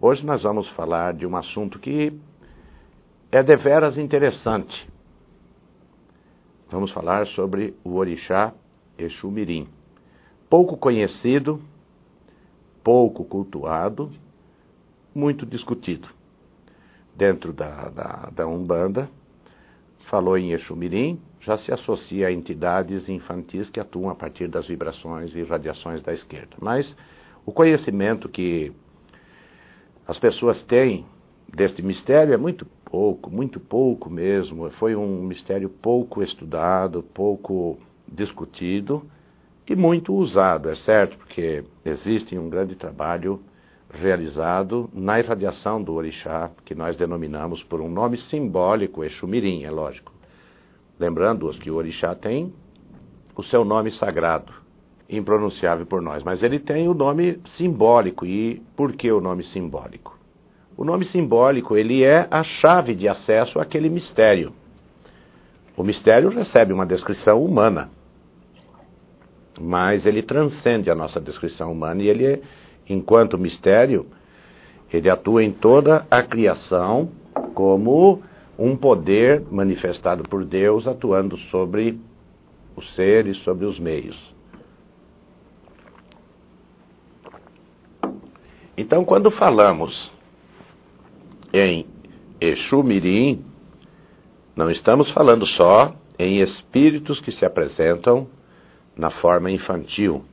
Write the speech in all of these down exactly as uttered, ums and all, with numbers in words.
Hoje nós vamos falar de um assunto que é deveras interessante. Vamos falar sobre o orixá Exu Mirim. Pouco conhecido, pouco cultuado, muito discutido. Dentro da, da, da Umbanda, falou em Exu Mirim, já se associa a entidades infantis que atuam a partir das vibrações e radiações da esquerda. Mas o conhecimento que as pessoas têm deste mistério é muito pouco, muito pouco mesmo. Foi um mistério pouco estudado, pouco discutido e muito usado, é certo, porque existe um grande trabalho realizado na irradiação do orixá, que nós denominamos por um nome simbólico, Exu Mirim, é lógico. Lembrando-os que o orixá tem o seu nome sagrado, impronunciável por nós, mas ele tem o nome simbólico. E por que o nome simbólico? O nome simbólico, ele é a chave de acesso àquele mistério. O mistério recebe uma descrição humana, mas ele transcende a nossa descrição humana e ele é, enquanto mistério, ele atua em toda a criação como um poder manifestado por Deus atuando sobre os seres, sobre os meios. Então, quando falamos em Exu Mirim, não estamos falando só em espíritos que se apresentam na forma infantil.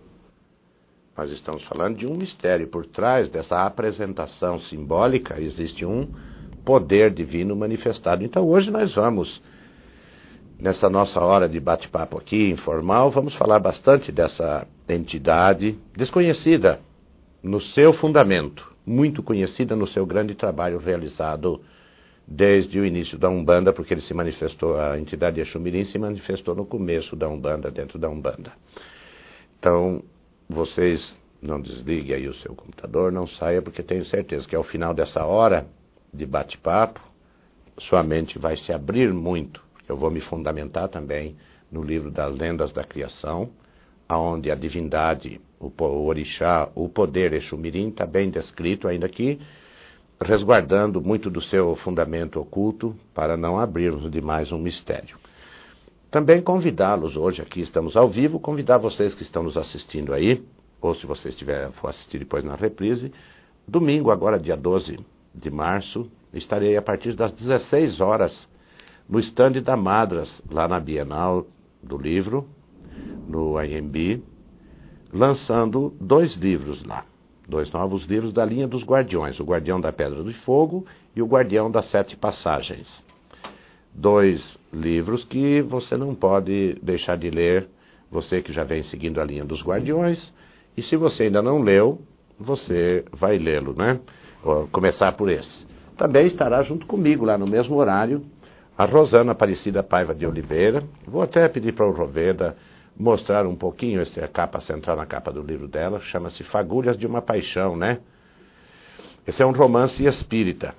Nós estamos falando de um mistério. Por trás dessa apresentação simbólica existe um poder divino manifestado. Então hoje nós vamos, nessa nossa hora de bate-papo aqui, informal, vamos falar bastante dessa entidade desconhecida no seu fundamento, muito conhecida no seu grande trabalho realizado desde o início da Umbanda, porque ele se manifestou, a entidade Exu Mirim se manifestou no começo da Umbanda, dentro da Umbanda. Então, vocês não desliguem aí o seu computador, não saia, porque tenho certeza que ao final dessa hora de bate-papo, sua mente vai se abrir muito. Eu vou me fundamentar também no livro das Lendas da Criação, onde a divindade, o, o orixá, o poder Exu Mirim está bem descrito, ainda que resguardando muito do seu fundamento oculto para não abrirmos demais um mistério. Também convidá-los, hoje aqui estamos ao vivo, convidar vocês que estão nos assistindo aí, ou se você estiver, for assistir depois na reprise, domingo, agora dia doze de março, estarei a partir das dezesseis horas no stand da Madras, lá na Bienal do Livro, no I M B, lançando dois livros lá, dois novos livros da linha dos Guardiões, o Guardião da Pedra de Fogo e o Guardião das Sete Passagens. Dois livros que você não pode deixar de ler, você que já vem seguindo a linha dos Guardiões, e se você ainda não leu, você vai lê-lo, né? Vou começar por esse. Também estará junto comigo lá no mesmo horário a Rosana Aparecida Paiva de Oliveira. Vou até pedir para o Roveda mostrar um pouquinho essa é a capa central na capa do livro dela, chama-se Fagulhas de uma Paixão, né? Esse é um romance espírita.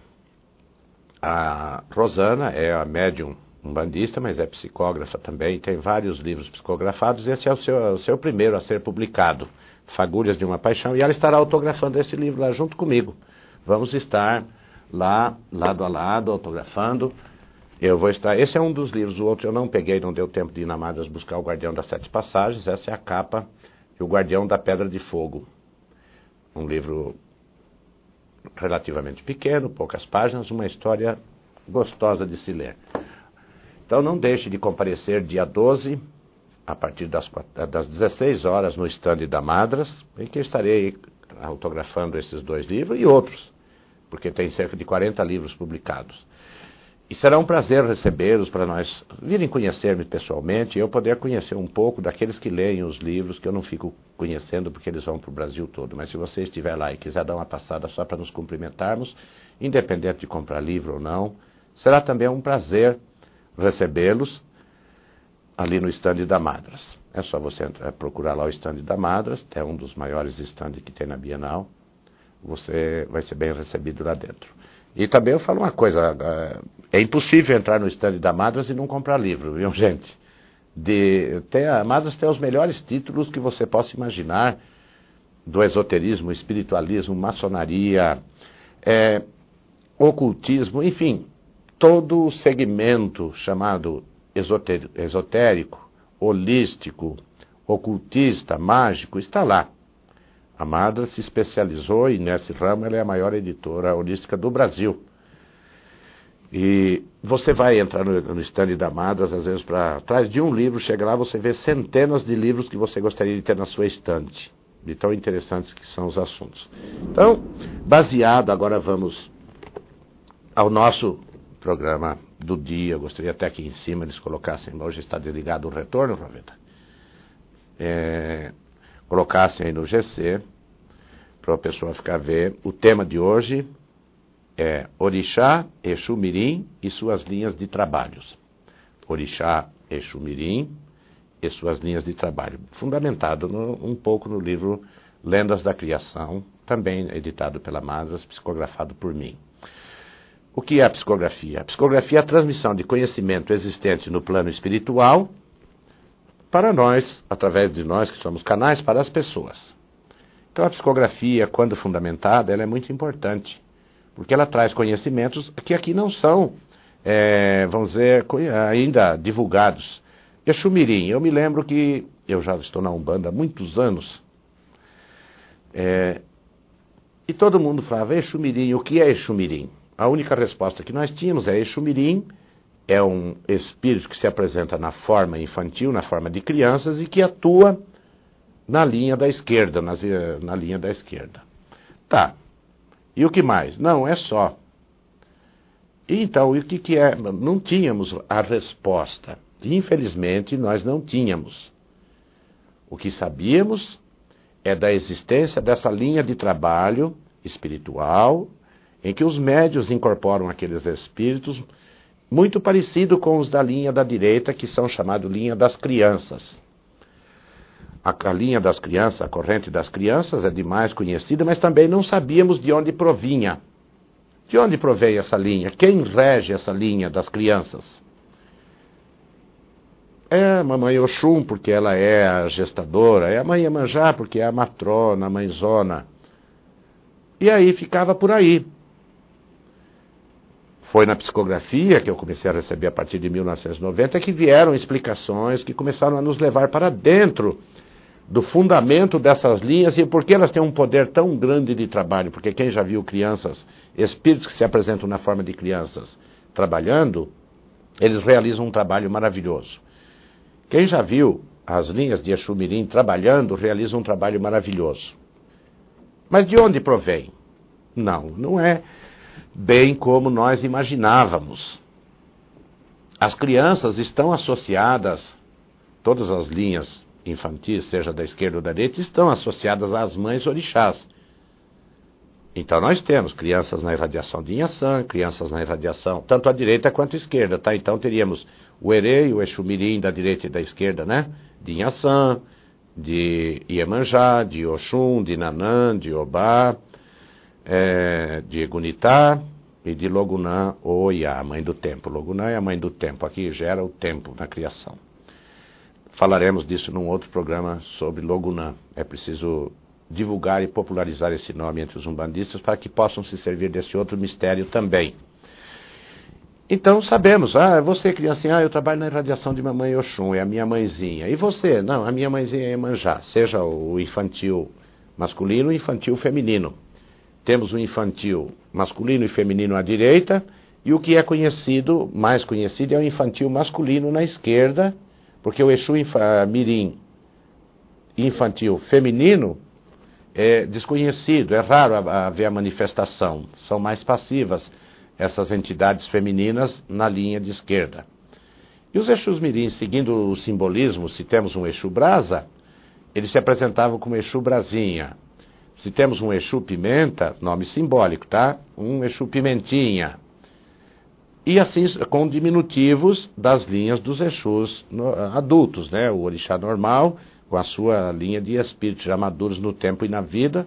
A Rosana é a médium umbandista, mas é psicógrafa também, tem vários livros psicografados. Esse é o seu, o seu primeiro a ser publicado, Fagulhas de uma Paixão, e ela estará autografando esse livro lá junto comigo. Vamos estar lá, lado a lado, autografando. Eu vou estar... Esse é um dos livros, o outro eu não peguei, não deu tempo de ir na Madras buscar o Guardião das Sete Passagens. Essa é a capa e o Guardião da Pedra de Fogo. Um livro relativamente pequeno, poucas páginas, uma história gostosa de se ler. Então não deixe de comparecer dia doze, a partir das, das dezesseis horas, no stand da Madras, em que eu estarei autografando esses dois livros e outros, porque tem cerca de quarenta livros publicados. E será um prazer recebê-los, para nós virem conhecer-me pessoalmente e eu poder conhecer um pouco daqueles que leem os livros, que eu não fico conhecendo porque eles vão para o Brasil todo. Mas se você estiver lá e quiser dar uma passada só para nos cumprimentarmos, independente de comprar livro ou não, será também um prazer recebê-los ali no stand da Madras. É só você entrar, procurar lá o stand da Madras, é um dos maiores stands que tem na Bienal. Você vai ser bem recebido lá dentro. E também eu falo uma coisa, é impossível entrar no stand da Madras e não comprar livro, viu, gente? De, tem, a Madras tem os melhores títulos que você possa imaginar, do esoterismo, espiritualismo, maçonaria, é, ocultismo, enfim, todo o segmento chamado esotérico, esotérico, holístico, ocultista, mágico, está lá. A Madras se especializou e nesse ramo ela é a maior editora holística do Brasil. E você vai entrar no, no stand da Madras, às vezes, para trás de um livro, chega lá, você vê centenas de livros que você gostaria de ter na sua estante, de tão interessantes que são os assuntos. Então, baseado, agora vamos ao nosso programa do dia. Eu gostaria até que em cima eles colocassem, hoje está desligado o retorno, Raveta, é, colocassem aí no G C, para a pessoa ficar ver. O tema de hoje é Orixá, Exu Mirim e suas linhas de trabalhos. Orixá, Exu Mirim e suas linhas de trabalho. Fundamentado no, um pouco no livro Lendas da Criação, também editado pela Madras, psicografado por mim. O que é a psicografia? A psicografia é a transmissão de conhecimento existente no plano espiritual para nós, através de nós que somos canais, para as pessoas. Então a psicografia, quando fundamentada, ela é muito importante, porque ela traz conhecimentos que aqui não são, é, vamos dizer, ainda divulgados. Exu Mirim, eu me lembro que eu já estou na Umbanda há muitos anos, é, e todo mundo falava, Exu Mirim, o que é Exu Mirim? A única resposta que nós tínhamos é Exu Mirim é um espírito que se apresenta na forma infantil, na forma de crianças, e que atua na linha da esquerda, nas, na linha da esquerda. Tá. E o que mais? Não, é só. E então, e o que, que é? Não tínhamos a resposta. Infelizmente, nós não tínhamos. O que sabíamos é da existência dessa linha de trabalho espiritual, em que os médios incorporam aqueles espíritos, muito parecido com os da linha da direita, que são chamados linha das crianças. A, a linha das crianças, a corrente das crianças é demais conhecida, mas também não sabíamos de onde provinha. De onde provém essa linha? Quem rege essa linha das crianças? É a mamãe Oxum, porque ela é a gestadora, é a mãe Iemanjá, porque é a matrona, a mãezona. E aí ficava por aí. Foi na psicografia, que eu comecei a receber a partir de mil novecentos e noventa, que vieram explicações que começaram a nos levar para dentro do fundamento dessas linhas e por que elas têm um poder tão grande de trabalho. Porque quem já viu crianças, espíritos que se apresentam na forma de crianças trabalhando, eles realizam um trabalho maravilhoso. Quem já viu as linhas de Exu Mirim trabalhando, realiza um trabalho maravilhoso. Mas de onde provém? Não, não é bem como nós imaginávamos. As crianças estão associadas, todas as linhas infantis, seja da esquerda ou da direita, estão associadas às mães orixás. Então nós temos crianças na irradiação de Inhaçã, crianças na irradiação, tanto à direita quanto à esquerda, tá? Então teríamos o Erê e o Exu Mirim da direita e da esquerda, né? De Inhaçã, de Iemanjá, de Oxum, de Nanã, de Obá, é, de Egunitá e de Logunã ou Iá, a mãe do tempo. Logunã é a mãe do tempo, aqui gera o tempo na criação. Falaremos disso num outro programa sobre Logunã. É preciso divulgar e popularizar esse nome entre os umbandistas para que possam se servir desse outro mistério também. Então sabemos, ah, você criancinha, ah, eu trabalho na irradiação de mamãe Oxum, é a minha mãezinha. E você? Não, a minha mãezinha é Iemanjá, seja o infantil masculino e infantil feminino. Temos o infantil masculino e feminino à direita, e o que é conhecido, mais conhecido, é o infantil masculino na esquerda, porque o Exu Mirim infantil feminino é desconhecido, é raro haver a manifestação, são mais passivas essas entidades femininas na linha de esquerda. E os Exus Mirim, seguindo o simbolismo, se temos um Exu Brasa, eles se apresentavam como Exu Brasinha. Se temos um Exu Pimenta, nome simbólico, tá? Um Exu Pimentinha. E assim, com diminutivos das linhas dos Exus adultos, né? O orixá normal, com a sua linha de espíritos já maduros no tempo e na vida.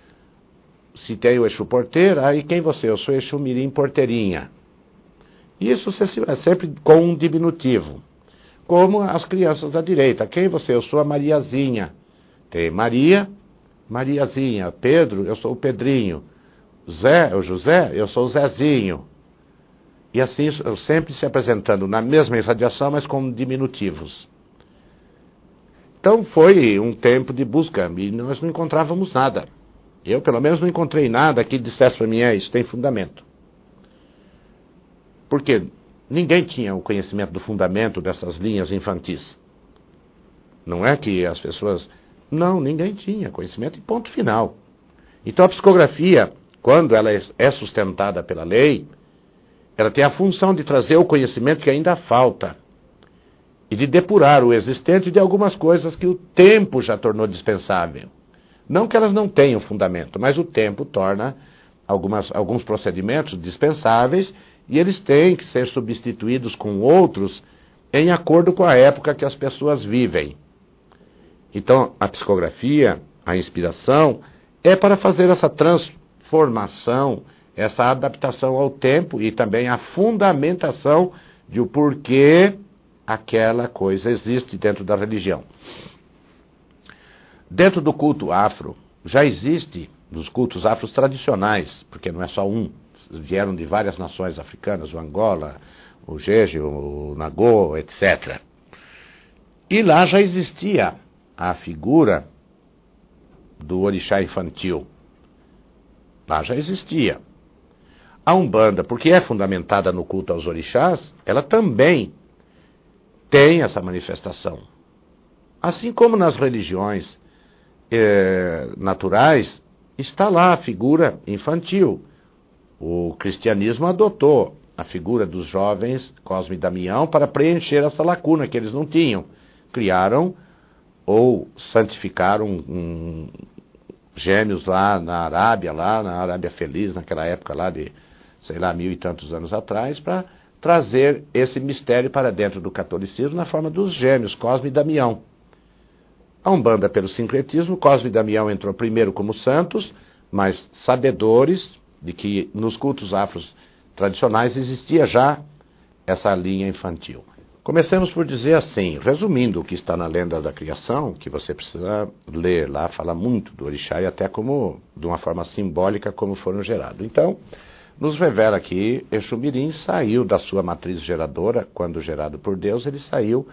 Se tem o Exu Porteira, aí quem você? Eu sou Exu Mirim Porteirinha. Isso é sempre com um diminutivo. Como as crianças da direita. Quem você? Eu sou a Mariazinha. Tem Maria, Mariazinha. Pedro, eu sou o Pedrinho. Zé, o José, eu sou o Zezinho. E assim, eu sempre se apresentando na mesma irradiação, mas com diminutivos. Então foi um tempo de busca, e nós não encontrávamos nada. Eu, pelo menos, não encontrei nada que dissesse para mim, é, isso tem fundamento. Porque ninguém tinha o conhecimento do fundamento dessas linhas infantis. Não é que as pessoas... Não, ninguém tinha conhecimento, e ponto final. Então a psicografia, quando ela é sustentada pela lei, ela tem a função de trazer o conhecimento que ainda falta e de depurar o existente de algumas coisas que o tempo já tornou dispensável. Não que elas não tenham fundamento, mas o tempo torna algumas, alguns procedimentos dispensáveis e eles têm que ser substituídos com outros em acordo com a época que as pessoas vivem. Então, a psicografia, a inspiração, é para fazer essa transformação, essa adaptação ao tempo e também a fundamentação de o porquê aquela coisa existe dentro da religião. Dentro do culto afro, já existe, nos cultos afros tradicionais, porque não é só um, vieram de várias nações africanas, o Angola, o Jeje, o Nagô, etcétera. E lá já existia a figura do orixá infantil. Lá já existia. A Umbanda, porque é fundamentada no culto aos orixás, ela também tem essa manifestação. Assim como nas religiões eh, naturais, está lá a figura infantil. O cristianismo adotou a figura dos jovens Cosme e Damião para preencher essa lacuna que eles não tinham. Criaram ou santificaram um, um, gêmeos lá na Arábia, lá na Arábia Feliz, naquela época lá de, sei lá, mil e tantos anos atrás, para trazer esse mistério para dentro do catolicismo na forma dos gêmeos, Cosme e Damião. A Umbanda, pelo sincretismo, Cosme e Damião entrou primeiro como santos, mas sabedores de que nos cultos afros tradicionais existia já essa linha infantil. Comecemos por dizer assim, resumindo o que está na lenda da criação, que você precisa ler lá, fala muito do orixá e até como, de uma forma simbólica, como foram gerados. Então, nos revela que Exu Mirim saiu da sua matriz geradora, quando gerado por Deus, ele saiu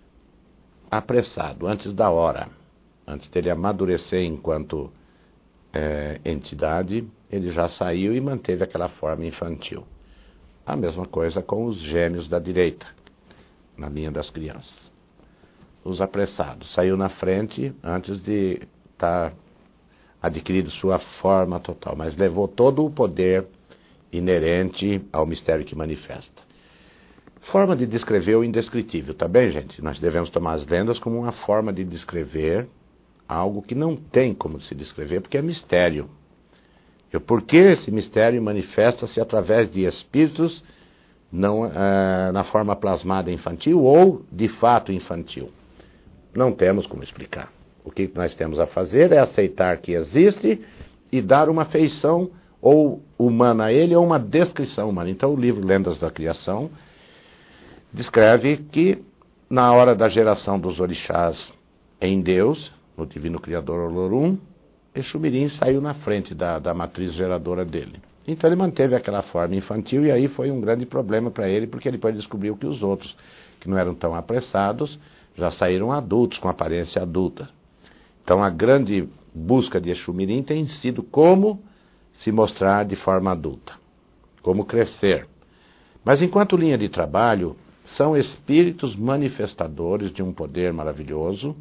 apressado, antes da hora. Antes dele amadurecer enquanto é, entidade, ele já saiu e manteve aquela forma infantil. A mesma coisa com os gêmeos da direita, na linha das crianças. Os apressados. Saiu na frente antes de estar adquirido sua forma total, mas levou todo o poder inerente ao mistério que manifesta. Forma de descrever o indescritível, tá bem, gente? Nós devemos tomar as lendas como uma forma de descrever algo que não tem como se descrever, porque é mistério. E o porquê esse mistério manifesta-se através de espíritos não, uh, na forma plasmada infantil ou de fato infantil. Não temos como explicar. O que nós temos a fazer é aceitar que existe e dar uma feição ou humana a ele ou uma descrição humana. Então o livro Lendas da Criação descreve que na hora da geração dos orixás em Deus, no Divino Criador Olorum, Exu Mirim saiu na frente da, da matriz geradora dele. Então ele manteve aquela forma infantil e aí foi um grande problema para ele, porque ele depois descobriu que os outros, que não eram tão apressados, já saíram adultos, com aparência adulta. Então a grande busca de Exu Mirim tem sido como se mostrar de forma adulta, como crescer. Mas enquanto linha de trabalho, são espíritos manifestadores de um poder maravilhoso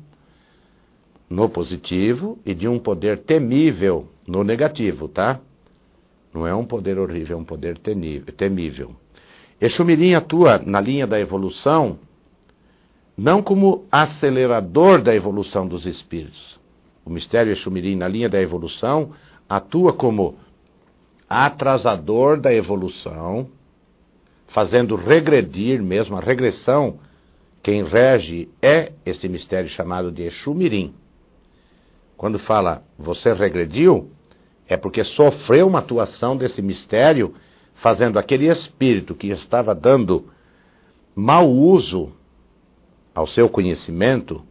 no positivo e de um poder temível no negativo, tá? Não é um poder horrível, é um poder temível. Exu Mirim atua na linha da evolução, não como acelerador da evolução dos espíritos. O mistério Exu Mirim, na linha da evolução, atua como atrasador da evolução, fazendo regredir mesmo, a regressão, quem rege é esse mistério chamado de Exu Mirim. Quando fala, você regrediu, é porque sofreu uma atuação desse mistério, fazendo aquele espírito que estava dando mau uso ao seu conhecimento,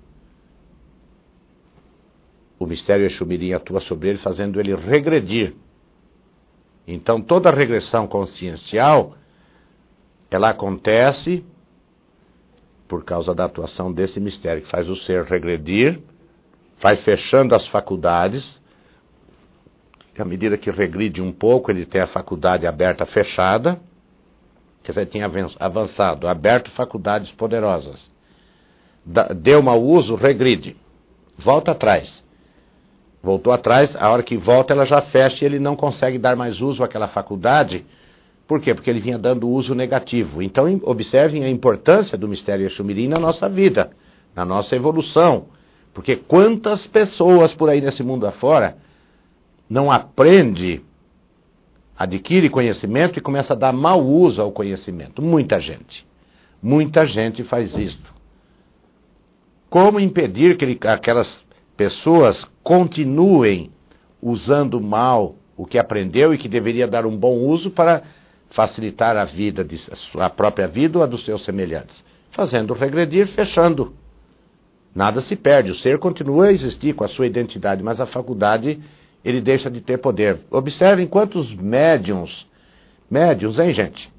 o mistério Exu Mirim atua sobre ele, fazendo ele regredir. Então, toda regressão consciencial, ela acontece por causa da atuação desse mistério, que faz o ser regredir, vai fechando as faculdades. À medida que regride um pouco, ele tem a faculdade aberta, fechada. Quer dizer, tinha avançado, aberto faculdades poderosas. Deu mau uso, regride. Volta atrás. Voltou atrás, a hora que volta ela já fecha e ele não consegue dar mais uso àquela faculdade. Por quê? Porque ele vinha dando uso negativo. Então, observem a importância do mistério Exu Mirim na nossa vida, na nossa evolução. Porque quantas pessoas por aí nesse mundo afora não aprende, adquire conhecimento e começa a dar mau uso ao conhecimento. Muita gente. Muita gente faz isto. Como impedir que ele, aquelas pessoas continuem usando mal o que aprendeu e que deveria dar um bom uso para facilitar a vida, de, a própria vida ou a dos seus semelhantes? Fazendo regredir, fechando. Nada se perde, o ser continua a existir com a sua identidade, mas a faculdade ele deixa de ter poder. Observem quantos médiums, médiums, hein, gente?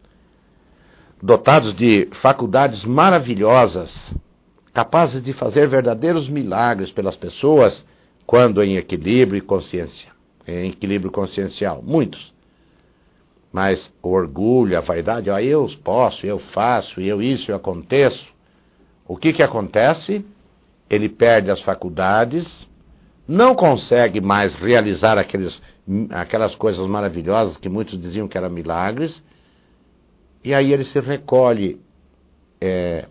Dotados de faculdades maravilhosas, capazes de fazer verdadeiros milagres pelas pessoas, quando em equilíbrio e consciência, em equilíbrio consciencial. Muitos. Mas o orgulho, a vaidade, ó, eu posso, eu faço, eu isso, eu aconteço. O que que acontece? Ele perde as faculdades, não consegue mais realizar aqueles, aquelas coisas maravilhosas que muitos diziam que eram milagres, e aí ele se recolhe é,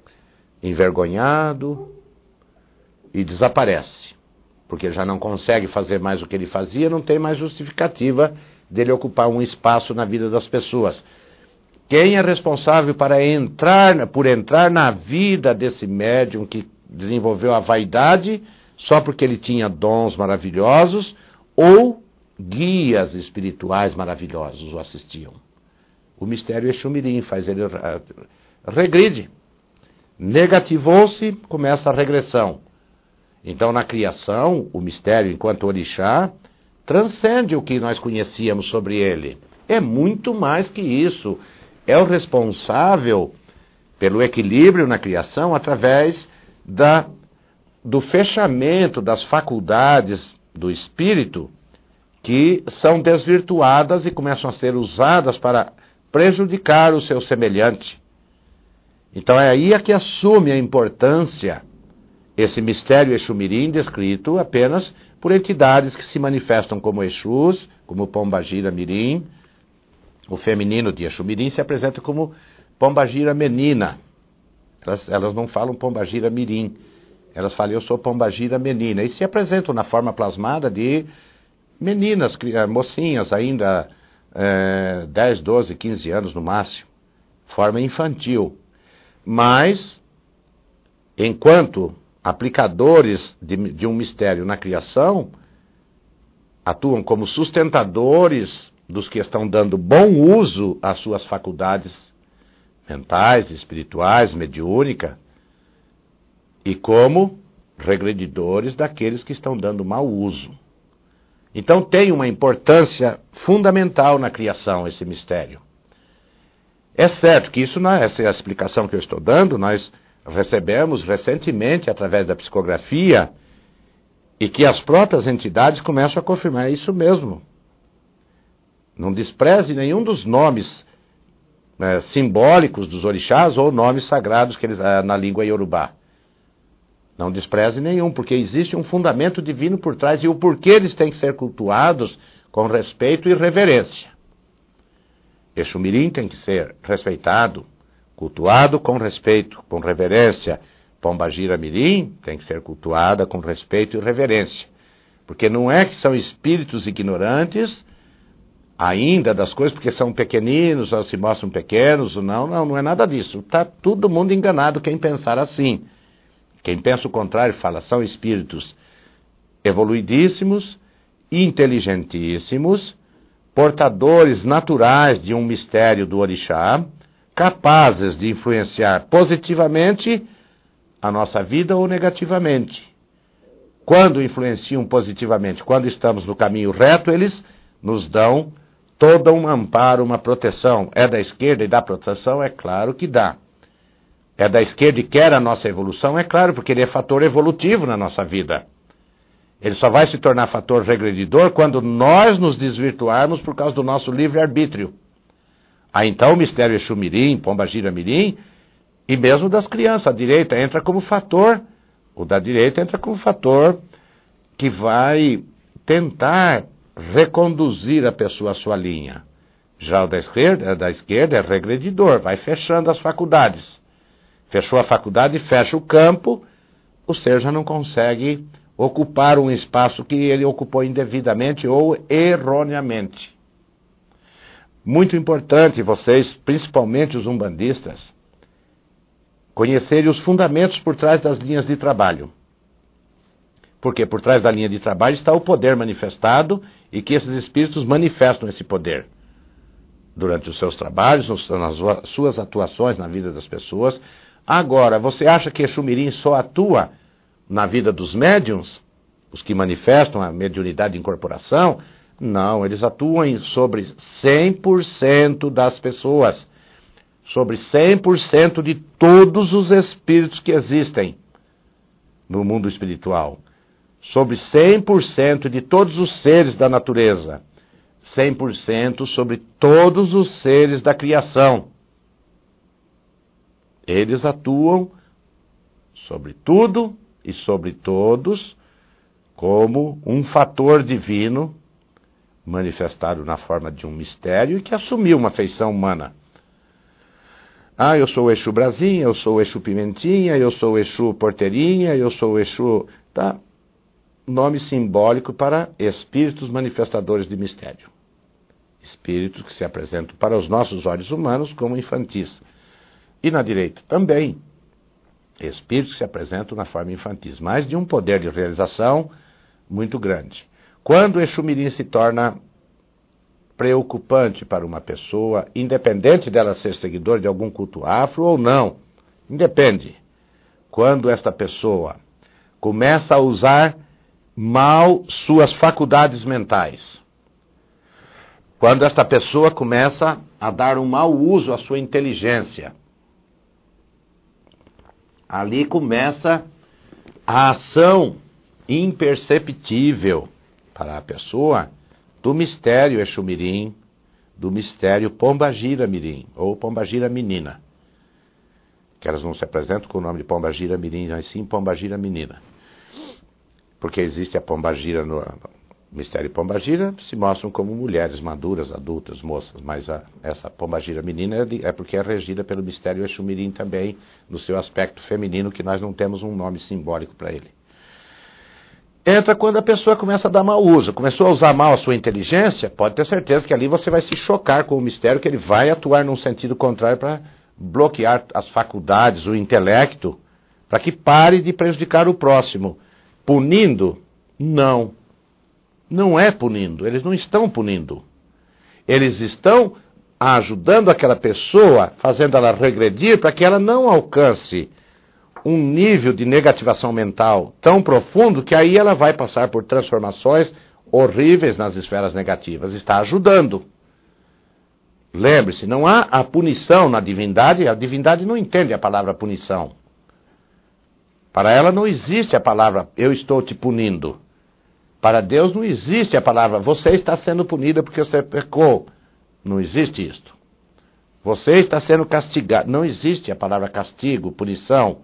envergonhado e desaparece, porque já não consegue fazer mais o que ele fazia, não tem mais justificativa dele ocupar um espaço na vida das pessoas. Quem é responsável para entrar, por entrar na vida desse médium que desenvolveu a vaidade só porque ele tinha dons maravilhosos ou guias espirituais maravilhosos o assistiam? O mistério Exu Mirim faz ele regride. Negativou-se, começa a regressão. Então, na criação, o mistério, enquanto orixá, transcende o que nós conhecíamos sobre ele. É muito mais que isso. É o responsável pelo equilíbrio na criação através da, do fechamento das faculdades do espírito que são desvirtuadas e começam a ser usadas para prejudicar o seu semelhante. Então é aí a que assume a importância esse mistério Exu Mirim descrito apenas por entidades que se manifestam como Exus, como Pombagira Mirim. O feminino de Exu Mirim se apresenta como Pombagira Menina. Elas, elas não falam Pombagira Mirim. Elas falam, eu sou Pombagira Menina. E se apresentam na forma plasmada de meninas, mocinhas ainda, é, dez, doze, quinze anos no máximo. Forma infantil. Mas, enquanto aplicadores de, de um mistério na criação, atuam como sustentadores dos que estão dando bom uso às suas faculdades mentais, espirituais, mediúnica, e como regredidores daqueles que estão dando mau uso. Então tem uma importância fundamental na criação esse mistério. É certo que isso, essa é a explicação que eu estou dando, nós recebemos recentemente através da psicografia e que as próprias entidades começam a confirmar isso mesmo. Não despreze nenhum dos nomes é, simbólicos dos orixás ou nomes sagrados que eles, na língua iorubá. Não despreze nenhum, porque existe um fundamento divino por trás e o porquê eles têm que ser cultuados com respeito e reverência. Exu Mirim tem que ser respeitado, cultuado com respeito, com reverência. Pombagira Mirim tem que ser cultuada com respeito e reverência. Porque não é que são espíritos ignorantes ainda das coisas, porque são pequeninos, ou se mostram pequenos, não, não, não é nada disso. Está todo mundo enganado quem pensar assim. Quem pensa o contrário fala, são espíritos evoluidíssimos, inteligentíssimos, portadores naturais de um mistério do orixá, capazes de influenciar positivamente a nossa vida ou negativamente. Quando influenciam positivamente, quando estamos no caminho reto, eles nos dão todo um amparo, uma proteção. É da esquerda e dá proteção? É claro que dá. É da esquerda e quer a nossa evolução? É claro, porque ele é fator evolutivo na nossa vida. Ele só vai se tornar fator regredidor quando nós nos desvirtuarmos por causa do nosso livre-arbítrio. Aí então o mistério Exu Mirim, Pombagira Mirim, e mesmo das crianças, a direita entra como fator, o da direita entra como fator que vai tentar reconduzir a pessoa à sua linha. Já o da esquerda, da esquerda é regredidor, vai fechando as faculdades. Fechou a faculdade, fecha o campo, o ser já não consegue ocupar um espaço que ele ocupou indevidamente ou erroneamente. Muito importante vocês, principalmente os umbandistas, conhecerem os fundamentos por trás das linhas de trabalho. Porque por trás da linha de trabalho está o poder manifestado e que esses espíritos manifestam esse poder. Durante os seus trabalhos, nas suas atuações na vida das pessoas. Agora, você acha que Exu Mirim só atua na vida dos médiuns? Os que manifestam a mediunidade de incorporação? Não, eles atuam sobre cem por cento das pessoas. Sobre cem por cento de todos os espíritos que existem no mundo espiritual. Sobre cem por cento de todos os seres da natureza. cem por cento sobre todos os seres da criação. Eles atuam sobre tudo e sobre todos como um fator divino manifestado na forma de um mistério e que assumiu uma feição humana. Ah, eu sou o Exu Brasinha, eu sou o Exu Pimentinha, eu sou o Exu Porteirinha, eu sou o Exu... Tá? Nome simbólico para espíritos manifestadores de mistério. Espíritos que se apresentam para os nossos olhos humanos como infantis. E na direita também, espíritos que se apresentam na forma infantis, mas de um poder de realização muito grande. Quando o Exu Mirim se torna preocupante para uma pessoa, independente dela ser seguidor de algum culto afro ou não, independe. Quando esta pessoa começa a usar mal suas faculdades mentais, quando esta pessoa começa a dar um mau uso à sua inteligência, ali começa a ação imperceptível para a pessoa do mistério Exu Mirim, do mistério Pombagira Mirim, ou Pombagira Menina. Que elas não se apresentam com o nome de Pombagira Mirim, mas sim Pombagira Menina. Porque existe a Pombagira no mistério Pombagira, se mostram como mulheres maduras, adultas, moças, mas a, essa Pombagira Menina é, de, é porque é regida pelo mistério Exu Mirim também, no seu aspecto feminino, que nós não temos um nome simbólico para ele. Entra quando a pessoa começa a dar mau uso, começou a usar mal a sua inteligência, pode ter certeza que ali você vai se chocar com o mistério, que ele vai atuar num sentido contrário para bloquear as faculdades, o intelecto, para que pare de prejudicar o próximo. Punindo? Não. Não é punindo, eles não estão punindo. Eles estão ajudando aquela pessoa, fazendo ela regredir para que ela não alcance um nível de negativação mental tão profundo que aí ela vai passar por transformações horríveis nas esferas negativas. Está ajudando. Lembre-se, não há a punição na divindade, a divindade não entende a palavra punição. Para ela não existe a palavra eu estou te punindo. Para Deus não existe a palavra você está sendo punida porque você pecou. Não existe isto. Você está sendo castigado. Não existe a palavra castigo, punição.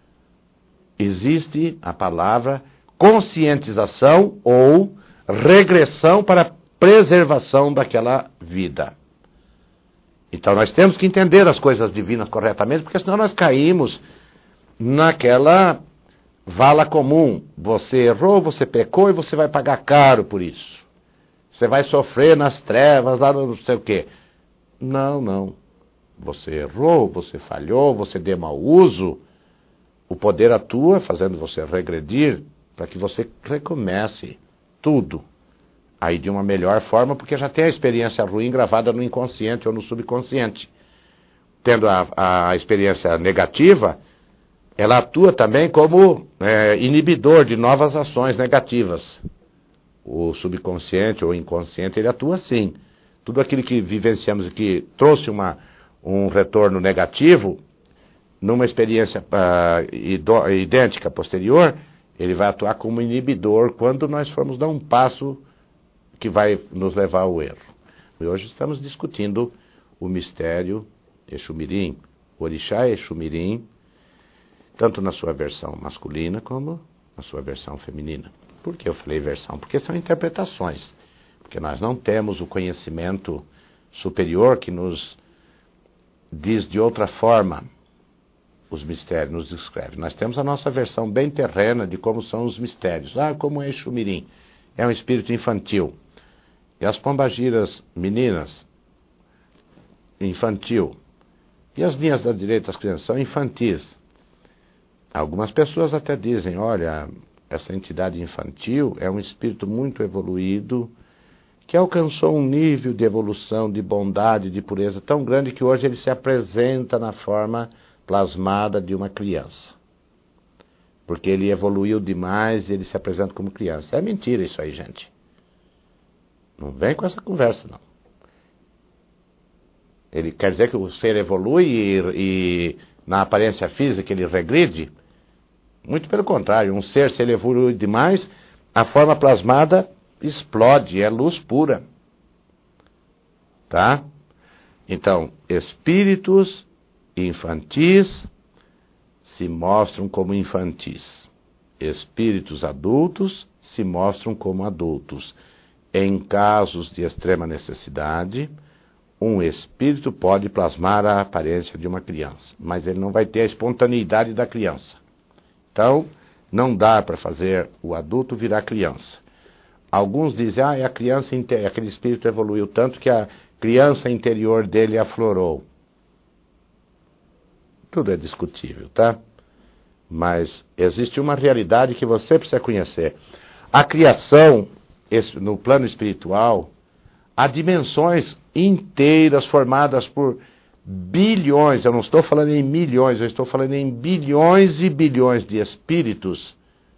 Existe a palavra conscientização ou regressão para a preservação daquela vida. Então nós temos que entender as coisas divinas corretamente, porque senão nós caímos naquela vala comum. Você errou, você pecou e você vai pagar caro por isso. Você vai sofrer nas trevas, lá no não sei o quê. Não, não. Você errou, você falhou, você deu mau uso. O poder atua fazendo você regredir para que você recomece tudo. Aí de uma melhor forma, porque já tem a experiência ruim gravada no inconsciente ou no subconsciente. Tendo a, a experiência negativa, ela atua também como é, inibidor de novas ações negativas. O subconsciente ou inconsciente, ele atua assim. tudo aquilo que vivenciamos e que trouxe uma, um retorno negativo, numa experiência uh, idô- idêntica posterior, ele vai atuar como inibidor quando nós formos dar um passo que vai nos levar ao erro. E hoje estamos discutindo o mistério Exu Mirim, o Orixá Exu Mirim, tanto na sua versão masculina como na sua versão feminina. Por que eu falei versão? Porque são interpretações. Porque nós não temos o conhecimento superior que nos diz de outra forma os mistérios, nos descreve. Nós temos a nossa versão bem terrena de como são os mistérios. Ah, como é Exu Mirim? É um espírito infantil. E as pombagiras meninas, infantil. E as linhas da direita, as crianças, são infantis. Algumas pessoas até dizem, olha, essa entidade infantil é um espírito muito evoluído, que alcançou um nível de evolução, de bondade, de pureza tão grande que hoje ele se apresenta na forma plasmada de uma criança. Porque ele evoluiu demais e ele se apresenta como criança. É mentira isso aí, gente. Não vem com essa conversa, não. Ele quer dizer que o ser evolui e, e na aparência física ele regride? Muito pelo contrário, um ser, se ele evolui demais, a forma plasmada explode, é luz pura. Tá? Então, espíritos infantis se mostram como infantis. Espíritos adultos se mostram como adultos. Em casos de extrema necessidade, um espírito pode plasmar a aparência de uma criança, mas ele não vai ter a espontaneidade da criança. Então, não dá para fazer o adulto virar criança. Alguns dizem, ah, a criança, aquele espírito evoluiu tanto que a criança interior dele aflorou. Tudo é discutível, tá? Mas existe uma realidade que você precisa conhecer. A criação, no plano espiritual, há dimensões inteiras formadas por bilhões, eu não estou falando em milhões, eu estou falando em bilhões e bilhões de espíritos.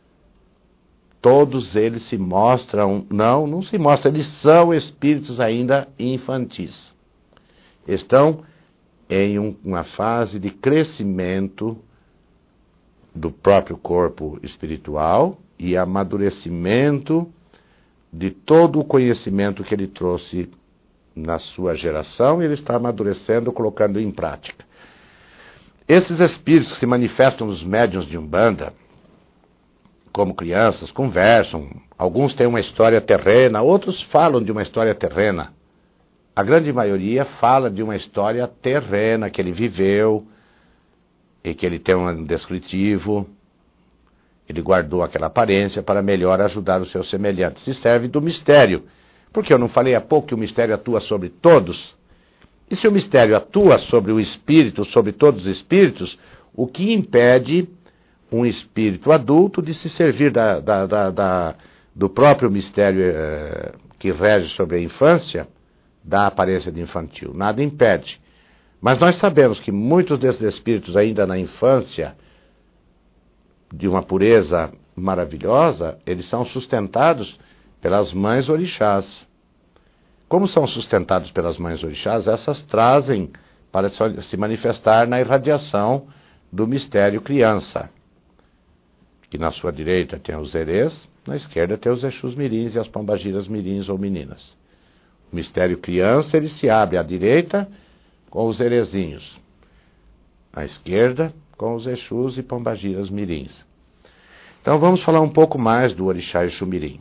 Todos eles se mostram, não, não se mostram, eles são espíritos ainda infantis. Estão em um, uma fase de crescimento do próprio corpo espiritual e amadurecimento de todo o conhecimento que ele trouxe na sua geração, e ele está amadurecendo, colocando em prática. Esses espíritos que se manifestam nos médiuns de Umbanda, como crianças, conversam, alguns têm uma história terrena, outros falam de uma história terrena. A grande maioria fala de uma história terrena que ele viveu e que ele tem um descritivo. Ele guardou aquela aparência para melhor ajudar os seus semelhantes. E serve do mistério. Porque eu não falei há pouco que o mistério atua sobre todos? E se o mistério atua sobre o espírito, sobre todos os espíritos, o que impede um espírito adulto de se servir da, da, da, da, do próprio mistério eh, que rege sobre a infância, da aparência de infantil? Nada impede. Mas nós sabemos que muitos desses espíritos ainda na infância, de uma pureza maravilhosa, eles são sustentados pelas mães orixás. Como são sustentados pelas mães orixás, essas trazem para se manifestar na irradiação do mistério criança. Que na sua direita tem os erês, na esquerda tem os Exus mirins e as pombagiras mirins ou meninas. O mistério criança, ele se abre à direita com os erezinhos, à esquerda com os Exus e pombagiras mirins. Então vamos falar um pouco mais do orixá Exu Mirim.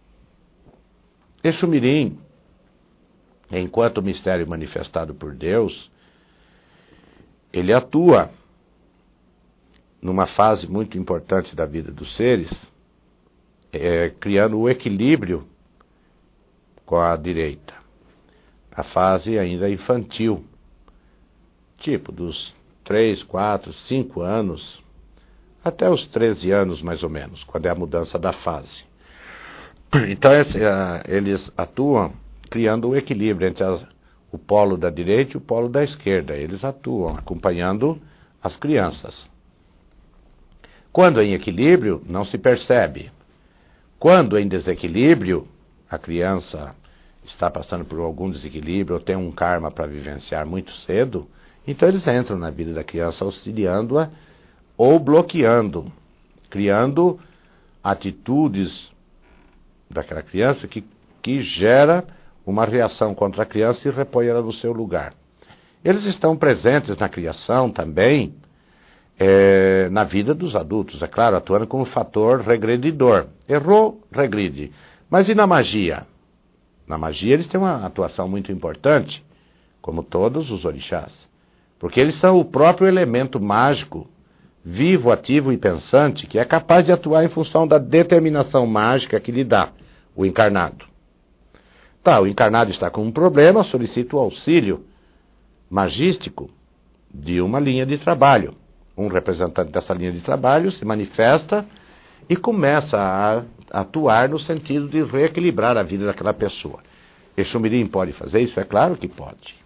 Exu Mirim, enquanto mistério manifestado por Deus, ele atua numa fase muito importante da vida dos seres, é, criando o equilíbrio com a direita. A fase ainda infantil, tipo dos três, quatro, cinco anos, até os treze anos mais ou menos, quando é a mudança da fase. Então eles atuam criando o equilíbrio entre as, o polo da direita e o polo da esquerda. Eles atuam acompanhando as crianças. Quando em equilíbrio, não se percebe. Quando em desequilíbrio, a criança está passando por algum desequilíbrio ou tem um karma para vivenciar muito cedo, então eles entram na vida da criança auxiliando-a ou bloqueando, criando atitudes daquela criança que, que gera uma reação contra a criança e repõe ela no seu lugar. Eles estão presentes na criação também, é, na vida dos adultos, é claro, atuando como fator regredidor. Errou, regride. Mas e na magia? Na magia eles têm uma atuação muito importante, como todos os orixás, porque eles são o próprio elemento mágico, vivo, ativo e pensante, que é capaz de atuar em função da determinação mágica que lhe dá o encarnado. Tá, o encarnado está com um problema, solicita o auxílio magístico de uma linha de trabalho. Um representante dessa linha de trabalho se manifesta e começa a atuar no sentido de reequilibrar a vida daquela pessoa. Exumirim pode fazer isso? É claro que pode.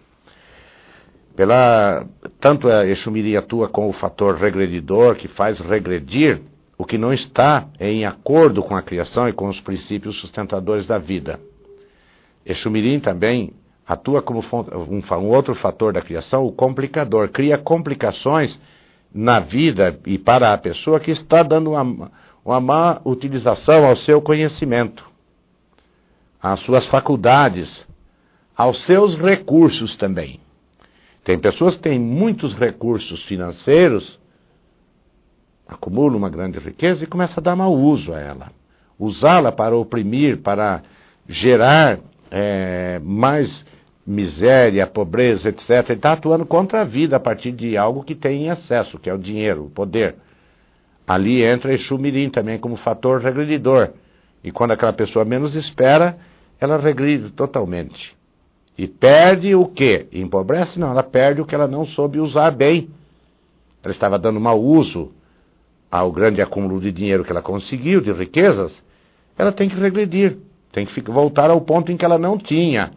Pela, tanto a Exumirim atua com o fator regredidor, que faz regredir o que não está em acordo com a criação e com os princípios sustentadores da vida. Exumirim também atua como um, um outro fator da criação, o complicador, cria complicações na vida e para a pessoa que está dando uma, uma má utilização ao seu conhecimento, às suas faculdades, aos seus recursos também. Tem pessoas que têm muitos recursos financeiros, acumulam uma grande riqueza e começam a dar mau uso a ela. Usá-la para oprimir, para gerar é, mais miséria, pobreza, etcétera. Ele está atuando contra a vida a partir de algo que tem em excesso, que é o dinheiro, o poder. Ali entra Exumirim também como fator regredidor. E quando aquela pessoa menos espera, ela regride totalmente. E perde o quê? Empobrece? Não, ela perde o que ela não soube usar bem. Ela estava dando mau uso ao grande acúmulo de dinheiro que ela conseguiu, de riquezas. Ela tem que regredir, tem que voltar ao ponto em que ela não tinha.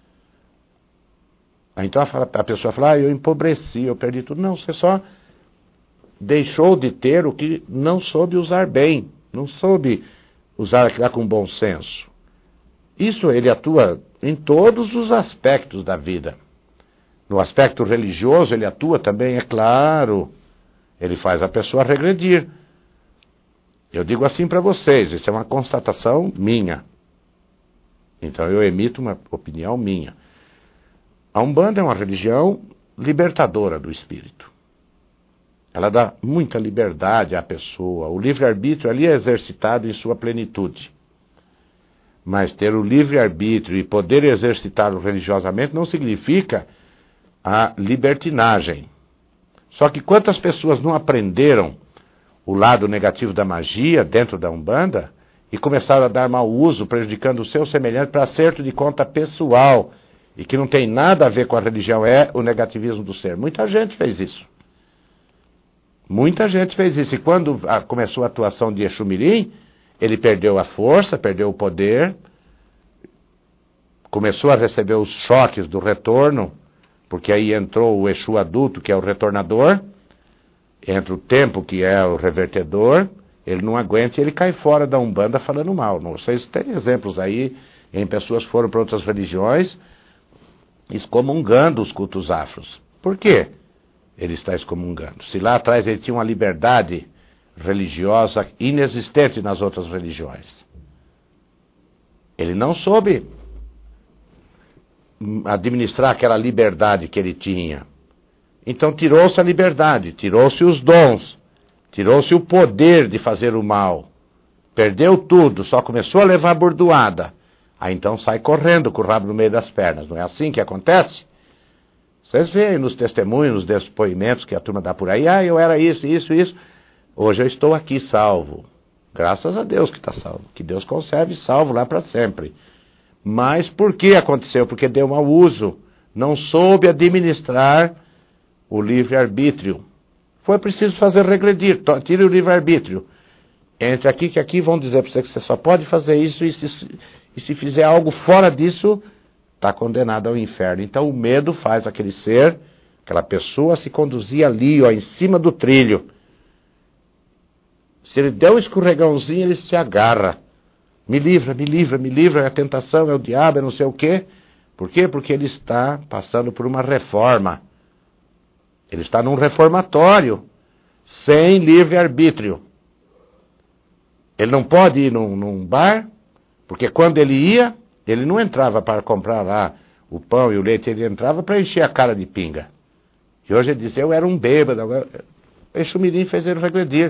Então a pessoa fala, ah, eu empobreci, eu perdi tudo. Não, você só deixou de ter o que não soube usar bem, não soube usar aquilo com bom senso. Isso ele atua em todos os aspectos da vida. No aspecto religioso ele atua também, é claro. Ele faz a pessoa regredir. Eu digo assim para vocês, isso é uma constatação minha. Então eu emito uma opinião minha. A Umbanda é uma religião libertadora do espírito. Ela dá muita liberdade à pessoa. O livre-arbítrio ali é exercitado em sua plenitude. Mas ter o livre-arbítrio e poder exercitá-lo religiosamente não significa a libertinagem. Só que quantas pessoas não aprenderam o lado negativo da magia dentro da Umbanda e começaram a dar mau uso, prejudicando o seu semelhante para acerto de conta pessoal, e que não tem nada a ver com a religião, é o negativismo do ser. Muita gente fez isso. Muita gente fez isso. E quando a, começou a atuação de Exumirim, ele perdeu a força, perdeu o poder, começou a receber os choques do retorno, porque aí entrou o Exu adulto, que é o retornador, entra o tempo, que é o revertedor, ele não aguenta e ele cai fora da Umbanda falando mal. Não, vocês têm exemplos aí em pessoas que foram para outras religiões excomungando os cultos afros. Por quê ele está excomungando? Se lá atrás ele tinha uma liberdade religiosa inexistente nas outras religiões. Ele não soube administrar aquela liberdade que ele tinha. Então tirou-se a liberdade, tirou-se os dons, tirou-se o poder de fazer o mal. Perdeu tudo, só começou a levar bordoada. Aí então sai correndo com o rabo no meio das pernas. Não é assim que acontece? Vocês veem nos testemunhos, nos depoimentos que a turma dá por aí, ah, eu era isso, isso, isso. Hoje eu estou aqui salvo. Graças a Deus que está salvo. Que Deus conserve salvo lá para sempre. Mas por que aconteceu? Porque deu mau uso. Não soube administrar o livre-arbítrio. Foi preciso fazer regredir. Tire o livre-arbítrio. Entre aqui que aqui vão dizer para você que você só pode fazer isso e se, e se fizer algo fora disso, está condenado ao inferno. Então o medo faz aquele ser, aquela pessoa se conduzir ali, ó, em cima do trilho. Se ele der um escorregãozinho, ele se agarra Me livra, me livra, me livra, é a tentação, é o diabo, é não sei o quê. Por quê? Porque ele está passando por uma reforma. Ele está num reformatório, sem livre-arbítrio. Ele não pode ir num, num bar, porque quando ele ia, ele não entrava para comprar lá o pão e o leite, ele entrava para encher a cara de pinga. E hoje ele diz, eu era um bêbado. Exu Mirim fez ele regredir.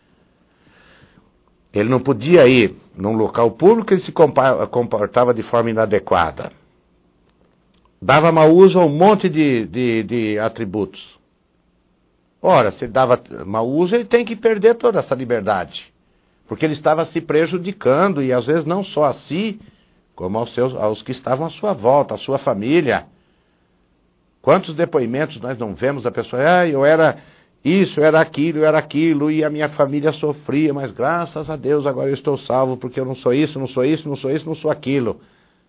Ele não podia ir num local público, ele se comportava de forma inadequada. Dava mau uso a um monte de, de, de atributos. Ora, se ele dava mau uso, ele tem que perder toda essa liberdade. Porque ele estava se prejudicando, e às vezes não só a si, como aos, seus, aos que estavam à sua volta, à sua família. Quantos depoimentos nós não vemos da pessoa, ah, eu era isso, eu era aquilo, eu era aquilo, e a minha família sofria, mas graças a Deus agora eu estou salvo, porque eu não sou isso, não sou isso, não sou isso, não sou aquilo.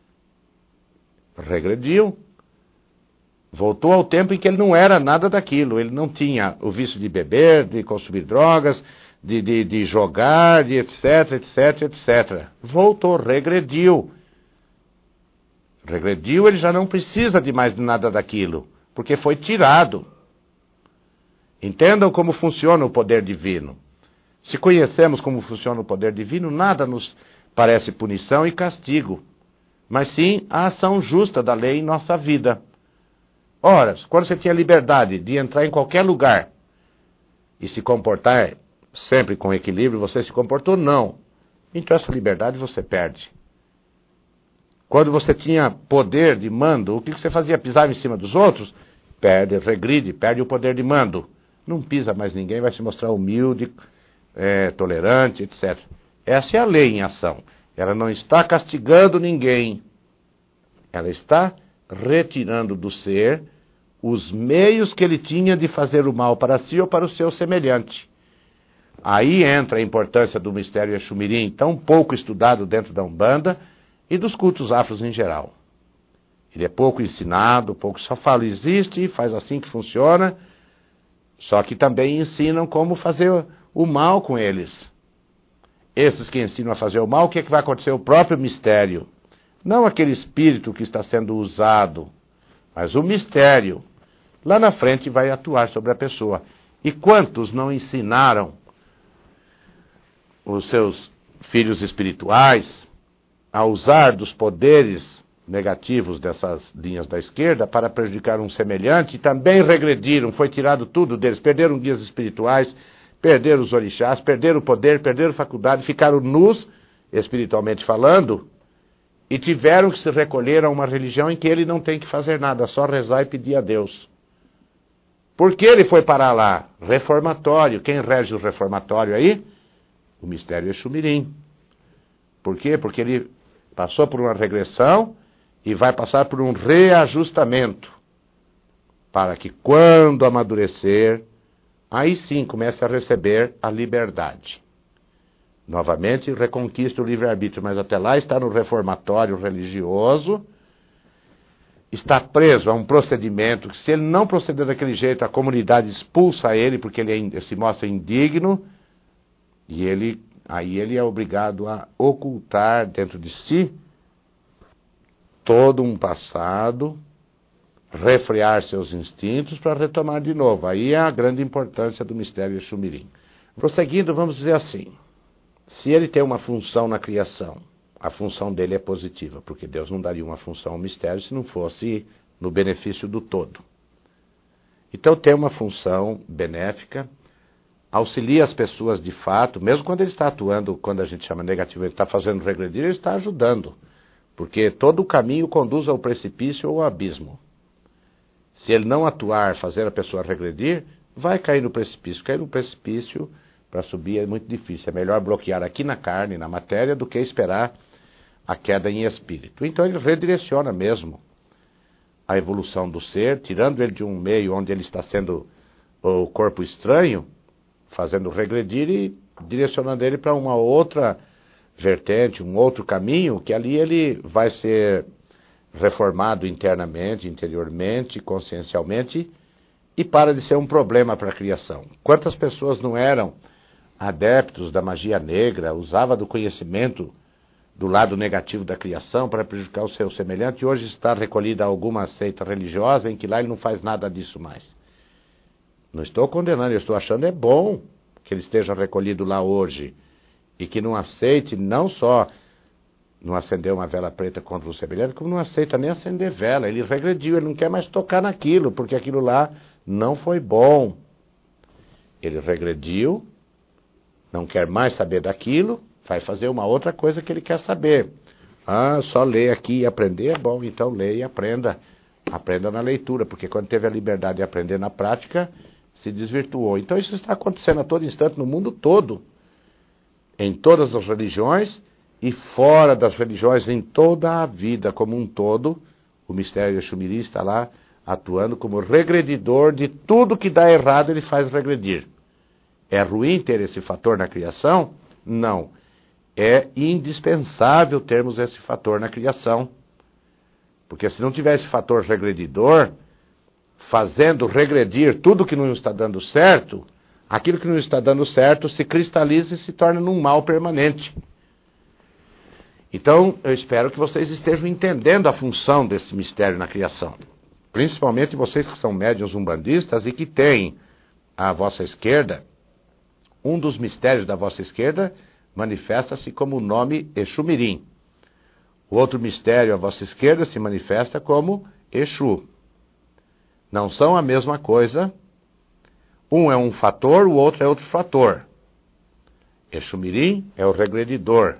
Regrediu. Voltou ao tempo em que ele não era nada daquilo, ele não tinha o vício de beber, de consumir drogas, de, de, de jogar, de etc, etc, etcétera. Voltou, regrediu. Regrediu, ele já não precisa de mais nada daquilo, porque foi tirado. Entendam como funciona o poder divino. Se conhecemos como funciona o poder divino, nada nos parece punição e castigo, mas sim a ação justa da lei em nossa vida. Ora, quando você tinha liberdade de entrar em qualquer lugar e se comportar sempre com equilíbrio, você se comportou? Não. Então essa liberdade você perde. Quando você tinha poder de mando, o que você fazia? Pisava em cima dos outros? Perde, regride, perde o poder de mando. Não pisa mais ninguém, vai se mostrar humilde, é, tolerante, etcétera. Essa é a lei em ação. Ela não está castigando ninguém. Ela está retirando do ser os meios que ele tinha de fazer o mal para si ou para o seu semelhante. Aí entra a importância do mistério Exu Mirim, tão pouco estudado dentro da Umbanda e dos cultos afros em geral. Ele é pouco ensinado, pouco só fala, existe, faz assim que funciona, só que também ensinam como fazer o mal com eles. Esses que ensinam a fazer o mal, o que é que vai acontecer? O próprio mistério. Não aquele espírito que está sendo usado, mas o mistério. Lá na frente vai atuar sobre a pessoa. E quantos não ensinaram os seus filhos espirituais a usar dos poderes negativos dessas linhas da esquerda para prejudicar um semelhante, e também regrediram, foi tirado tudo deles, perderam guias espirituais, perderam os orixás, perderam o poder, perderam faculdade, ficaram nus, espiritualmente falando, e tiveram que se recolher a uma religião em que ele não tem que fazer nada, só rezar e pedir a Deus. Por que ele foi parar lá? Reformatório. Quem rege o reformatório aí? O mistério Exu Mirim. Por quê? Porque ele passou por uma regressão e vai passar por um reajustamento, para que quando amadurecer, aí sim comece a receber a liberdade. Novamente reconquista o livre-arbítrio, mas até lá está no reformatório religioso, está preso a um procedimento que, se ele não proceder daquele jeito, a comunidade expulsa ele, porque ele se mostra indigno, e ele, aí ele é obrigado a ocultar dentro de si todo um passado, refrear seus instintos para retomar de novo. Aí é a grande importância do mistério Exu Mirim. Prosseguindo, vamos dizer assim, se ele tem uma função na criação, a função dele é positiva, porque Deus não daria uma função ao mistério se não fosse no benefício do todo. Então tem uma função benéfica, auxilia as pessoas de fato, mesmo quando ele está atuando, quando a gente chama negativo, ele está fazendo regredir, ele está ajudando, porque todo o caminho conduz ao precipício ou ao abismo. Se ele não atuar, fazer a pessoa regredir, vai cair no precipício. Cair no precipício, para subir é muito difícil. É melhor bloquear aqui na carne, na matéria, do que esperar a queda em espírito. Então ele redireciona mesmo a evolução do ser, tirando ele de um meio onde ele está sendo o corpo estranho, fazendo regredir e direcionando ele para uma outra vertente, um outro caminho, que ali ele vai ser reformado internamente, interiormente, consciencialmente, e para de ser um problema para a criação. Quantas pessoas não eram adeptos da magia negra, usava do conhecimento do lado negativo da criação para prejudicar o seu semelhante, e hoje está recolhido a alguma seita religiosa em que lá ele não faz nada disso mais. Não estou condenando, eu estou achando é bom que ele esteja recolhido lá hoje e que não aceite não só não acender uma vela preta contra o semelhante, como não aceita nem acender vela. Ele regrediu, ele não quer mais tocar naquilo, porque aquilo lá não foi bom. Ele regrediu, não quer mais saber daquilo, vai fazer uma outra coisa que ele quer saber. Ah, só ler aqui e aprender é bom, então leia e aprenda. Aprenda na leitura, porque quando teve a liberdade de aprender na prática, se desvirtuou. Então isso está acontecendo a todo instante no mundo todo, em todas as religiões e fora das religiões, em toda a vida como um todo. O mistério Exu-Mirim está lá atuando como regredidor de tudo que dá errado, ele faz regredir. É ruim ter esse fator na criação? Não. É indispensável termos esse fator na criação. Porque se não tiver esse fator regredidor, fazendo regredir tudo que não está dando certo, aquilo que não está dando certo se cristaliza e se torna num mal permanente. Então, eu espero que vocês estejam entendendo a função desse mistério na criação. Principalmente vocês que são médiuns umbandistas e que têm à vossa esquerda, um dos mistérios da vossa esquerda manifesta-se como o nome Exu-Mirim. O outro mistério à vossa esquerda se manifesta como Exu. Não são a mesma coisa. Um é um fator, o outro é outro fator. Exu-Mirim é o regredidor.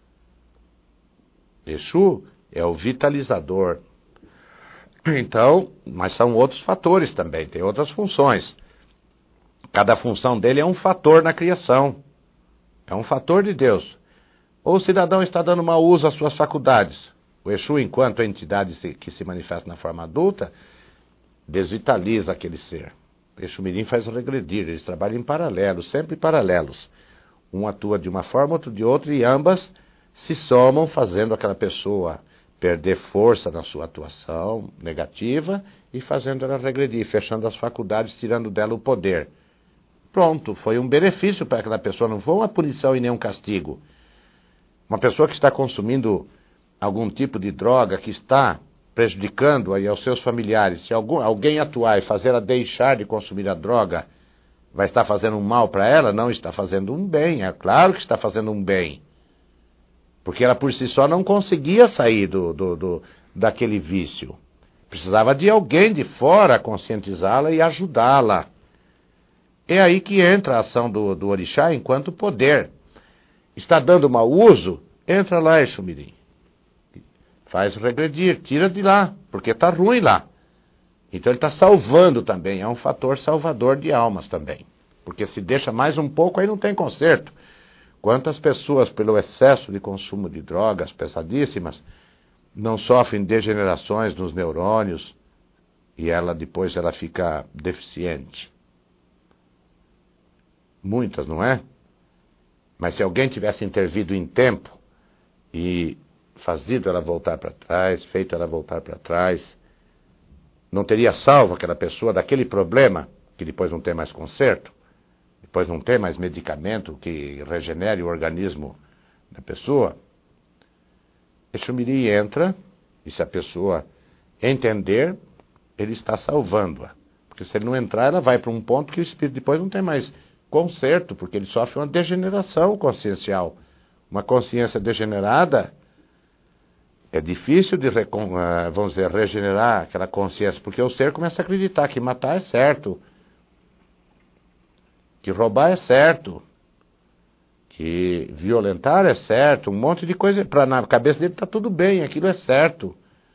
Exu é o vitalizador. Então, mas são outros fatores também, tem outras funções. Cada função dele é um fator na criação. É um fator de Deus. Ou o cidadão está dando mau uso às suas faculdades. O Exu, enquanto a entidade que se manifesta na forma adulta, desvitaliza aquele ser. O Exu-Mirim faz regredir, eles trabalham em paralelo, sempre paralelos. Um atua de uma forma, outro de outra, e ambas se somam, fazendo aquela pessoa perder força na sua atuação negativa e fazendo ela regredir, fechando as faculdades, tirando dela o poder. Pronto, foi um benefício para aquela pessoa, não foi uma punição e nem um castigo. Uma pessoa que está consumindo algum tipo de droga, que está prejudicando aí aos seus familiares, se algum, alguém atuar e fazer ela deixar de consumir a droga, vai estar fazendo um mal para ela? Não, está fazendo um bem, é claro que está fazendo um bem. Porque ela por si só não conseguia sair do, do, do, daquele vício. Precisava de alguém de fora conscientizá-la e ajudá-la. É aí que entra a ação do, do orixá enquanto poder. Está dando mau uso? Entra lá, Exu-Mirim. Faz regredir, tira de lá, porque está ruim lá. Então ele está salvando também, é um fator salvador de almas também. Porque se deixa mais um pouco, aí não tem conserto. Quantas pessoas, pelo excesso de consumo de drogas pesadíssimas, não sofrem degenerações nos neurônios e ela depois ela fica deficiente? Muitas, não é? Mas se alguém tivesse intervido em tempo e fazido ela voltar para trás, feito ela voltar para trás, não teria salvo aquela pessoa daquele problema, que depois não tem mais conserto, depois não tem mais medicamento que regenere o organismo da pessoa? Exu-Mirim entra, e se a pessoa entender, ele está salvando-a. Porque se ele não entrar, ela vai para um ponto que o espírito depois não tem mais conserto, porque ele sofre uma degeneração consciencial. Uma consciência degenerada é difícil de, vamos dizer, regenerar aquela consciência, porque o ser começa a acreditar que matar é certo, que roubar é certo, que violentar é certo, um monte de coisa, pra, na cabeça dele está tudo bem, aquilo é certo.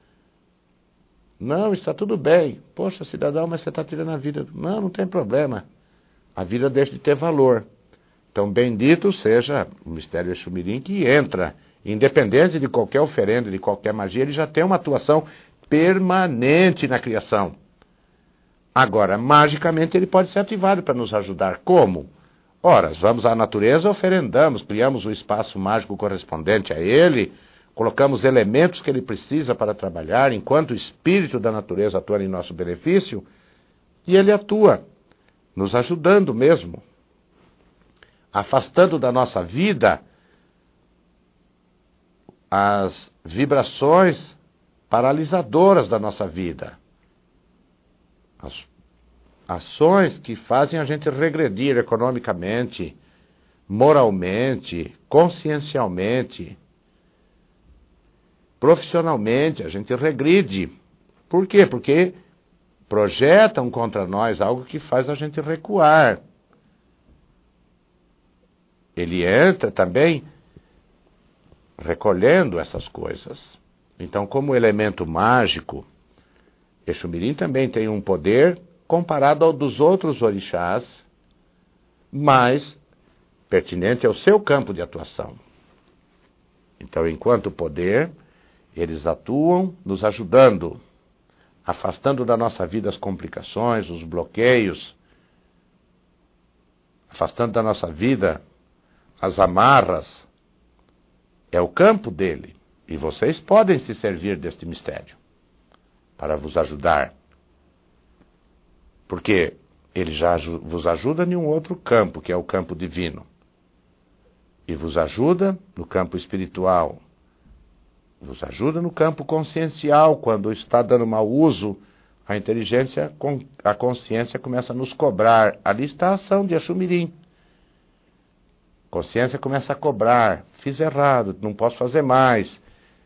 Não, está tudo bem. Poxa, cidadão, mas você está tirando a vida. Não, não tem problema. A vida deixa de ter valor. Então, bendito seja o mistério Exu-Mirim que entra, independente de qualquer oferenda, de qualquer magia, ele já tem uma atuação permanente na criação. Agora, magicamente, ele pode ser ativado para nos ajudar. Como? Ora, vamos à natureza, oferendamos, criamos o espaço mágico correspondente a ele, colocamos elementos que ele precisa para trabalhar, enquanto o espírito da natureza atua em nosso benefício, e ele atua, nos ajudando mesmo, afastando da nossa vida as vibrações paralisadoras da nossa vida. As ações que fazem a gente regredir economicamente, moralmente, consciencialmente, profissionalmente, a gente regride. Por quê? Porque projetam contra nós algo que faz a gente recuar. Ele entra também recolhendo essas coisas. Então, como elemento mágico, Exu Mirim também tem um poder comparado ao dos outros orixás, mas pertinente ao seu campo de atuação. Então, enquanto poder, eles atuam nos ajudando, afastando da nossa vida as complicações, os bloqueios, afastando da nossa vida as amarras. É o campo dele. E vocês podem se servir deste mistério para vos ajudar. Porque ele já vos ajuda em um outro campo, que é o campo divino. E vos ajuda no campo espiritual. Vos ajuda no campo consciencial, quando está dando mau uso, a inteligência, a consciência começa a nos cobrar. Ali está a ação de Exu Mirim. A consciência começa a cobrar. Fiz errado, não posso fazer mais.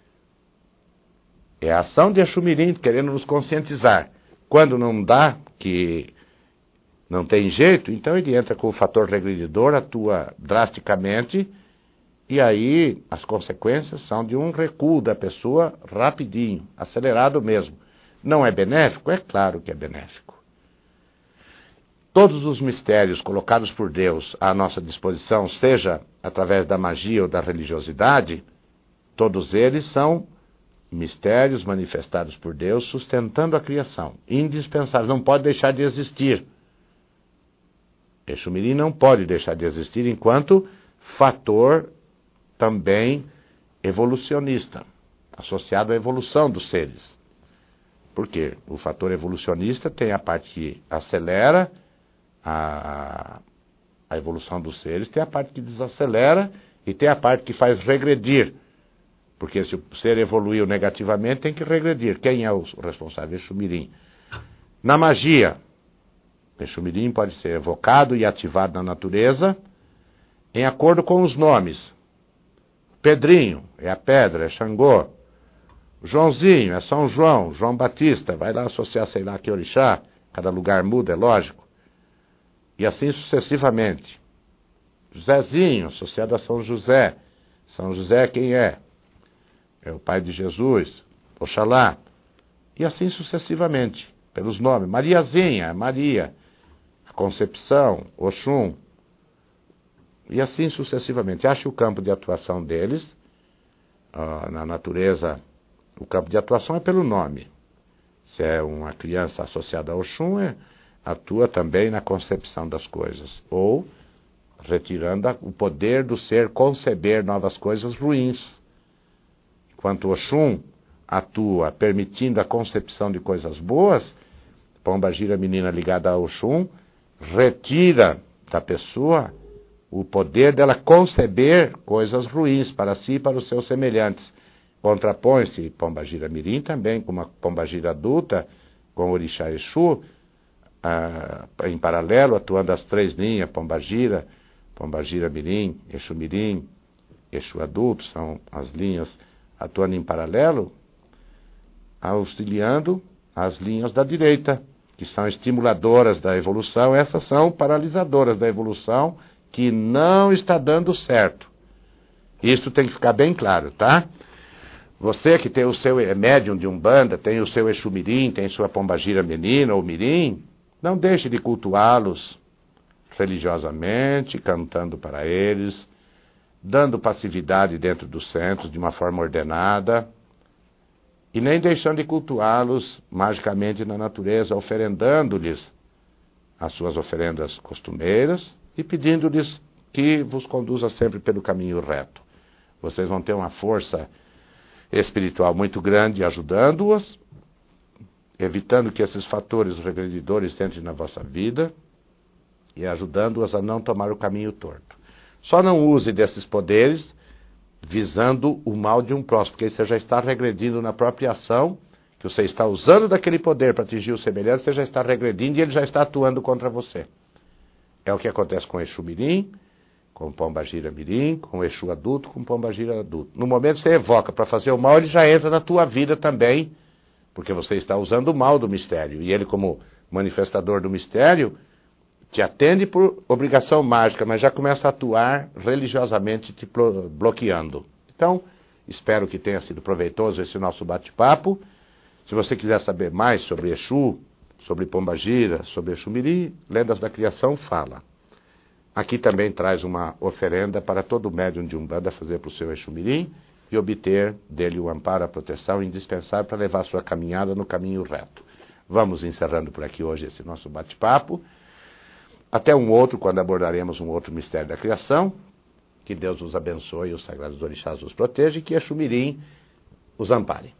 É a ação de Exu Mirim querendo nos conscientizar. Quando não dá, que não tem jeito, então ele entra com o fator regredidor, atua drasticamente, e aí as consequências são de um recuo da pessoa rapidinho, acelerado mesmo. Não é benéfico? É claro que é benéfico. Todos os mistérios colocados por Deus à nossa disposição, seja através da magia ou da religiosidade, todos eles são mistérios manifestados por Deus sustentando a criação. Indispensável, não pode deixar de existir. Exu Mirim não pode deixar de existir enquanto fator também evolucionista, associado à evolução dos seres. Por quê? O fator evolucionista tem a parte que acelera a, a evolução dos seres, tem a parte que desacelera e tem a parte que faz regredir. Porque se o ser evoluiu negativamente, tem que regredir. Quem é o responsável? Exu Mirim. Na magia, Exu Mirim pode ser evocado e ativado na natureza em acordo com os nomes. Pedrinho é a pedra, é Xangô. Joãozinho é São João, João Batista. Vai lá associar, sei lá, que orixá. Cada lugar muda, é lógico. E assim sucessivamente. Josézinho, associado a São José. São José quem é? É o pai de Jesus, Oxalá, e assim sucessivamente, pelos nomes. Mariazinha, Maria, a Concepção, Oxum, e assim sucessivamente. Ache o campo de atuação deles, uh, na natureza, o campo de atuação é pelo nome. Se é uma criança associada a Oxum, é, atua também na concepção das coisas, ou retirando a, o poder do ser conceber novas coisas ruins. Enquanto Oxum atua permitindo a concepção de coisas boas, Pombagira, menina ligada a Oxum, retira da pessoa o poder dela conceber coisas ruins para si e para os seus semelhantes. Contrapõe-se Pombagira Mirim também com uma Pombagira adulta, com o Orixá Exu, ah, em paralelo, atuando as três linhas, Pombagira, Pombagira Mirim, Exu Mirim, Exu adulto, são as linhas atuando em paralelo, auxiliando as linhas da direita, que são estimuladoras da evolução. Essas são paralisadoras da evolução, que não está dando certo. Isso tem que ficar bem claro, tá? Você que tem o seu é médium de Umbanda, tem o seu Exu Mirim, tem sua Pombagira menina ou Mirim, não deixe de cultuá-los religiosamente, cantando para eles, dando passividade dentro dos centros de uma forma ordenada, e nem deixando de cultuá-los magicamente na natureza, oferendando-lhes as suas oferendas costumeiras e pedindo-lhes que vos conduza sempre pelo caminho reto. Vocês vão ter uma força espiritual muito grande ajudando-os, evitando que esses fatores regredidores entrem na vossa vida e ajudando-os a não tomar o caminho torto. Só não use desses poderes visando o mal de um próximo, porque aí você já está regredindo na própria ação, que você está usando daquele poder para atingir o semelhante, você já está regredindo e ele já está atuando contra você. É o que acontece com o Exu Mirim, com o Pombagira Mirim, com o Exu adulto, com o Pombagira adulto. No momento que você evoca para fazer o mal, ele já entra na tua vida também, porque você está usando o mal do mistério. E ele, como manifestador do mistério, te atende por obrigação mágica, mas já começa a atuar religiosamente te bloqueando. Então, espero que tenha sido proveitoso esse nosso bate-papo. Se você quiser saber mais sobre Exu, sobre Pombagira, sobre Exu Mirim, Lendas da Criação, fala. Aqui também traz uma oferenda para todo médium de Umbanda fazer para o seu Exu Mirim e obter dele o amparo, a proteção indispensável para levar a sua caminhada no caminho reto. Vamos encerrando por aqui hoje esse nosso bate-papo. Até um outro, quando abordaremos um outro mistério da criação. Que Deus os abençoe e os sagrados orixás os protejam e que Exu Mirim os ampare.